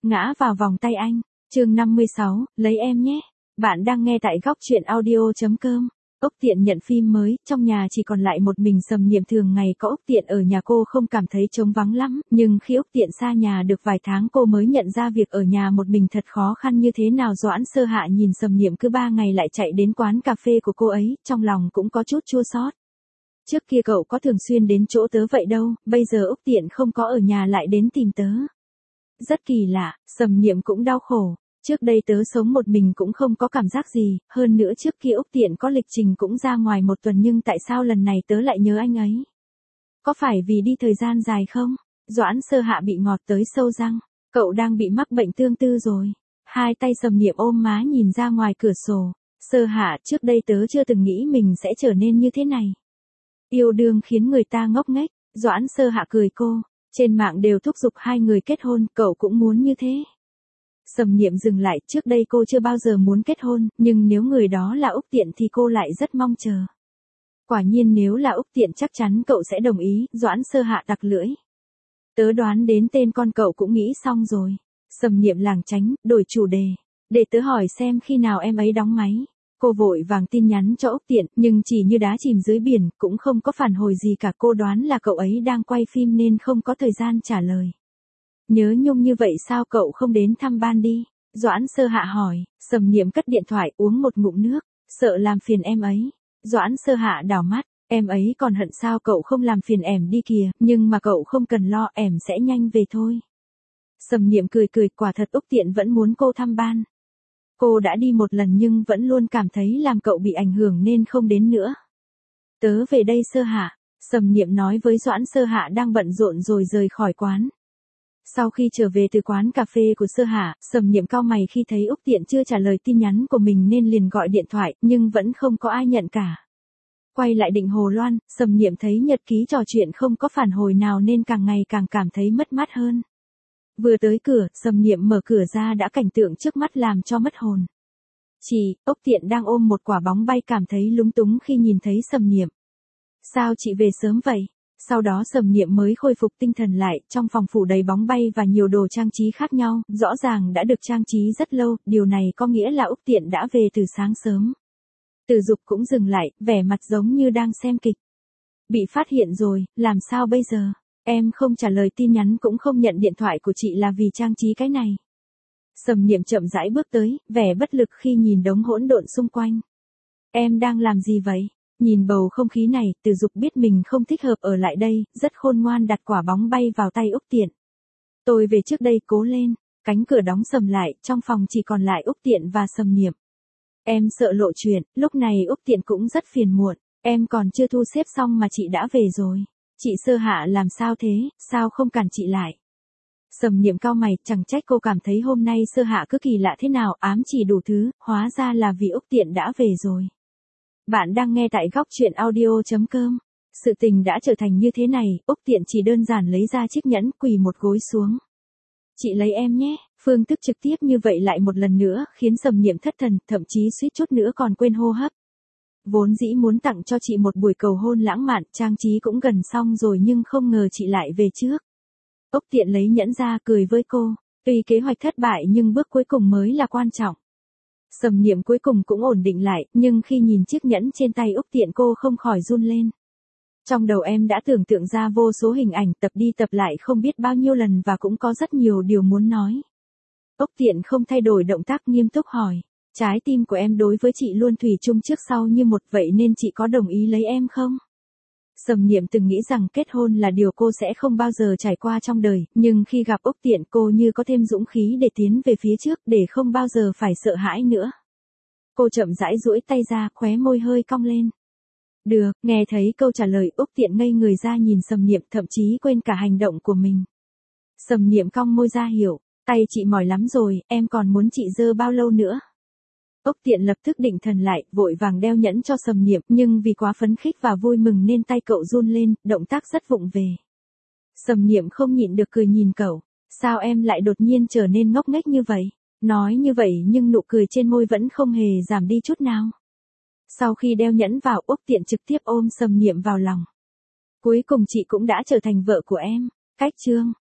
ngã vào vòng tay anh. Chương 56, lấy em nhé. Bạn đang nghe tại góc truyện audio.com. Úc Tiện nhận phim mới, trong nhà chỉ còn lại một mình Sầm Niệm. Thường ngày có Úc Tiện ở nhà cô không cảm thấy trống vắng lắm, nhưng khi Úc Tiện xa nhà được vài tháng cô mới nhận ra việc ở nhà một mình thật khó khăn như thế nào. Doãn Sơ Hạ nhìn Sầm Niệm cứ 3 ngày lại chạy đến quán cà phê của cô ấy, trong lòng cũng có chút chua xót. Trước kia cậu có thường xuyên đến chỗ tớ vậy đâu, bây giờ Úc Tiện không có ở nhà lại đến tìm tớ. Rất kỳ lạ, Sầm Niệm cũng đau khổ. Trước đây tớ sống một mình cũng không có cảm giác gì, hơn nữa trước kia Úc Tiện có lịch trình cũng ra ngoài một tuần, nhưng tại sao lần này tớ lại nhớ anh ấy? Có phải vì đi thời gian dài không? Doãn Sơ Hạ bị ngọt tới sâu răng, cậu đang bị mắc bệnh tương tư rồi. Hai tay Sầm Niệm ôm má nhìn ra ngoài cửa sổ. Sơ Hạ, trước đây tớ chưa từng nghĩ mình sẽ trở nên như thế này. Yêu đương khiến người ta ngốc nghếch. Doãn Sơ Hạ cười cô. Trên mạng đều thúc giục hai người kết hôn, cậu cũng muốn như thế. Sầm Niệm dừng lại, trước đây cô chưa bao giờ muốn kết hôn, nhưng nếu người đó là Úc Tiện thì cô lại rất mong chờ. Quả nhiên nếu là Úc Tiện chắc chắn cậu sẽ đồng ý. Doãn Sơ Hạ đặc lưỡi. Tớ đoán đến tên con cậu cũng nghĩ xong rồi. Sầm Niệm lảng tránh, đổi chủ đề. Để tớ hỏi xem khi nào em ấy đóng máy. Cô vội vàng tin nhắn cho Úc Tiện, nhưng chỉ như đá chìm dưới biển, cũng không có phản hồi gì cả. Cô đoán là cậu ấy đang quay phim nên không có thời gian trả lời. Nhớ Nhung như vậy sao cậu không đến thăm ban đi? Doãn Sơ Hạ hỏi. Sầm Niệm cất điện thoại, uống một ngụm nước, sợ làm phiền em ấy. Doãn Sơ Hạ đảo mắt, em ấy còn hận sao cậu không làm phiền em đi kìa, nhưng mà cậu không cần lo, em sẽ nhanh về thôi. Sầm Niệm cười cười, quả thật Úc Tiện vẫn muốn cô thăm ban. Cô đã đi một lần nhưng vẫn luôn cảm thấy làm cậu bị ảnh hưởng nên không đến nữa. Tớ về đây Sơ Hạ, Sầm Niệm nói với Doãn Sơ Hạ đang bận rộn rồi rời khỏi quán. Sau khi trở về từ quán cà phê của Sơ Hạ, Sầm Niệm cau mày khi thấy Úc Tiện chưa trả lời tin nhắn của mình nên liền gọi điện thoại, nhưng vẫn không có ai nhận cả. Quay lại định Hồ Loan, Sầm Niệm thấy nhật ký trò chuyện không có phản hồi nào nên càng ngày càng cảm thấy mất mát hơn. Vừa tới cửa, Sầm Niệm mở cửa ra đã cảnh tượng trước mắt làm cho mất hồn. Úc Tiện đang ôm một quả bóng bay, cảm thấy lúng túng khi nhìn thấy Sầm Niệm. Sao chị về sớm vậy? Sau đó Sầm Niệm mới khôi phục tinh thần lại, trong phòng phủ đầy bóng bay và nhiều đồ trang trí khác nhau, rõ ràng đã được trang trí rất lâu, điều này có nghĩa là Úc Tiện đã về từ sáng sớm. Từ Dục cũng dừng lại, vẻ mặt giống như đang xem kịch. Bị phát hiện rồi, làm sao bây giờ? Em không trả lời tin nhắn cũng không nhận điện thoại của chị là vì trang trí cái này. Sầm Niệm chậm rãi bước tới, vẻ bất lực khi nhìn đống hỗn độn xung quanh. Em đang làm gì vậy? Nhìn bầu không khí này, Từ Dục biết mình không thích hợp ở lại đây, rất khôn ngoan đặt quả bóng bay vào tay Úc Tiện. Tôi về trước đây, cố lên. Cánh cửa đóng sầm lại, trong phòng chỉ còn lại Úc Tiện và Sầm Niệm. Em sợ lộ chuyện, lúc này Úc Tiện cũng rất phiền muộn. Em còn chưa thu xếp xong mà chị đã về rồi. Chị Sơ Hạ làm sao thế, sao không cản chị lại? Sầm Niệm cau mày, chẳng trách cô cảm thấy hôm nay Sơ Hạ cứ kỳ lạ thế nào, ám chỉ đủ thứ, hóa ra là vì Úc Tiện đã về rồi. Bạn đang nghe tại góc truyện audio.com. Sự tình đã trở thành như thế này, Úc Tiện chỉ đơn giản lấy ra chiếc nhẫn, quỳ một gối xuống. Chị lấy em nhé. Phương thức trực tiếp như vậy lại một lần nữa, khiến Sầm Niệm thất thần, thậm chí suýt chút nữa còn quên hô hấp. Vốn dĩ muốn tặng cho chị một buổi cầu hôn lãng mạn, trang trí cũng gần xong rồi nhưng không ngờ chị lại về trước. Úc Tiện lấy nhẫn ra, cười với cô. Tuy kế hoạch thất bại nhưng bước cuối cùng mới là quan trọng. Sầm Niệm cuối cùng cũng ổn định lại, nhưng khi nhìn chiếc nhẫn trên tay Úc Tiện cô không khỏi run lên. Trong đầu em đã tưởng tượng ra vô số hình ảnh, tập đi tập lại không biết bao nhiêu lần và cũng có rất nhiều điều muốn nói. Úc Tiện không thay đổi động tác, nghiêm túc hỏi. Trái tim của em đối với chị luôn thủy chung trước sau như một, vậy nên chị có đồng ý lấy em không? Sầm Niệm từng nghĩ rằng kết hôn là điều cô sẽ không bao giờ trải qua trong đời, nhưng khi gặp Úc Tiện cô như có thêm dũng khí để tiến về phía trước, để không bao giờ phải sợ hãi nữa. Cô chậm rãi duỗi tay ra, khóe môi hơi cong lên. Được, nghe thấy câu trả lời Úc Tiện ngây người ra nhìn Sầm Niệm, thậm chí quên cả hành động của mình. Sầm Niệm cong môi ra hiểu, tay chị mỏi lắm rồi, em còn muốn chị giơ bao lâu nữa? Úc Tiện lập tức định thần lại, vội vàng đeo nhẫn cho Sầm Niệm, nhưng vì quá phấn khích và vui mừng nên tay cậu run lên, động tác rất vụng về. Sầm Niệm không nhịn được cười nhìn cậu, sao em lại đột nhiên trở nên ngốc nghếch như vậy? Nói như vậy nhưng nụ cười trên môi vẫn không hề giảm đi chút nào. Sau khi đeo nhẫn vào, Úc Tiện trực tiếp ôm Sầm Niệm vào lòng. Cuối cùng chị cũng đã trở thành vợ của em. Cách chương